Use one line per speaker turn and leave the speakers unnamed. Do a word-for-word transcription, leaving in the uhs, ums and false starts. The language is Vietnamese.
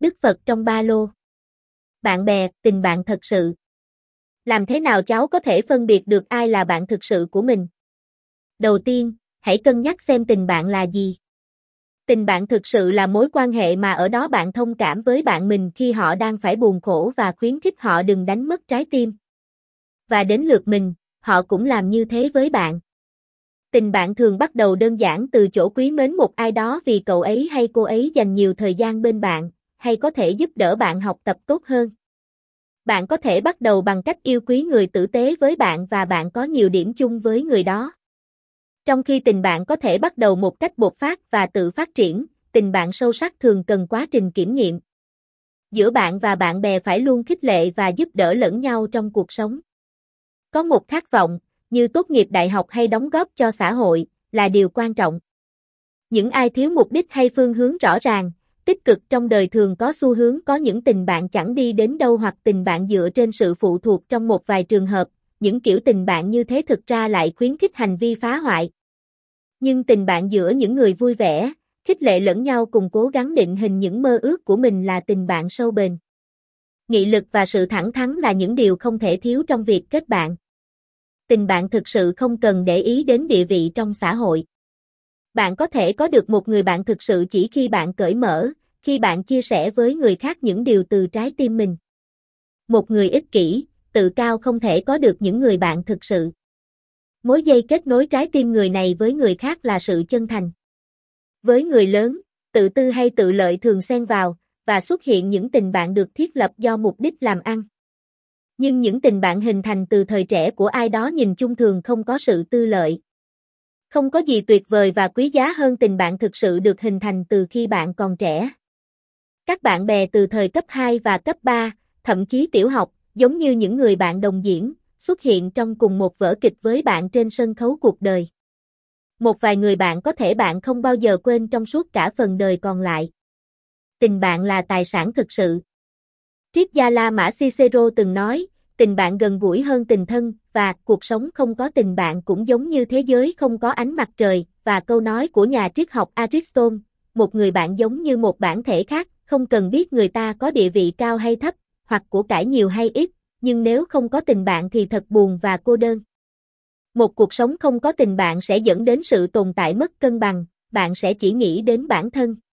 Đức Phật trong ba lô. Bạn bè, tình bạn thật sự. Làm thế nào cháu có thể phân biệt được ai là bạn thực sự của mình? Đầu tiên, hãy cân nhắc xem tình bạn là gì. Tình bạn thực sự là mối quan hệ mà ở đó bạn thông cảm với bạn mình khi họ đang phải buồn khổ và khuyến khích họ đừng đánh mất trái tim. Và đến lượt mình, họ cũng làm như thế với bạn. Tình bạn thường bắt đầu đơn giản từ chỗ quý mến một ai đó vì cậu ấy hay cô ấy dành nhiều thời gian bên bạn, hay có thể giúp đỡ bạn học tập tốt hơn. Bạn có thể bắt đầu bằng cách yêu quý người tử tế với bạn và bạn có nhiều điểm chung với người đó. Trong khi tình bạn có thể bắt đầu một cách bộc phát và tự phát triển, tình bạn sâu sắc thường cần quá trình kiểm nghiệm. Giữa bạn và bạn bè phải luôn khích lệ và giúp đỡ lẫn nhau trong cuộc sống. Có một khát vọng, như tốt nghiệp đại học hay đóng góp cho xã hội, là điều quan trọng. Những ai thiếu mục đích hay phương hướng rõ ràng, tích cực trong đời thường có xu hướng có những tình bạn chẳng đi đến đâu hoặc tình bạn dựa trên sự phụ thuộc trong một vài trường hợp, những kiểu tình bạn như thế thực ra lại khuyến khích hành vi phá hoại. Nhưng tình bạn giữa những người vui vẻ, khích lệ lẫn nhau cùng cố gắng định hình những mơ ước của mình là tình bạn sâu bền. Nghị lực và sự thẳng thắn là những điều không thể thiếu trong việc kết bạn. Tình bạn thực sự không cần để ý đến địa vị trong xã hội. Bạn có thể có được một người bạn thực sự chỉ khi bạn cởi mở, khi bạn chia sẻ với người khác những điều từ trái tim mình. Một người ích kỷ, tự cao không thể có được những người bạn thực sự. Mối dây kết nối trái tim người này với người khác là sự chân thành. Với người lớn, tự tư hay tự lợi thường xen vào, và xuất hiện những tình bạn được thiết lập do mục đích làm ăn. Nhưng những tình bạn hình thành từ thời trẻ của ai đó nhìn chung thường không có sự tư lợi. Không có gì tuyệt vời và quý giá hơn tình bạn thực sự được hình thành từ khi bạn còn trẻ. Các bạn bè từ thời cấp hai và cấp ba, thậm chí tiểu học, giống như những người bạn đồng diễn, xuất hiện trong cùng một vở kịch với bạn trên sân khấu cuộc đời. Một vài người bạn có thể bạn không bao giờ quên trong suốt cả phần đời còn lại. Tình bạn là tài sản thực sự. Triết gia La Mã Cicero từng nói, tình bạn gần gũi hơn tình thân, và cuộc sống không có tình bạn cũng giống như thế giới không có ánh mặt trời, và câu nói của nhà triết học Aristotle, một người bạn giống như một bản thể khác, không cần biết người ta có địa vị cao hay thấp, hoặc của cải nhiều hay ít, nhưng nếu không có tình bạn thì thật buồn và cô đơn. Một cuộc sống không có tình bạn sẽ dẫn đến sự tồn tại mất cân bằng, bạn sẽ chỉ nghĩ đến bản thân.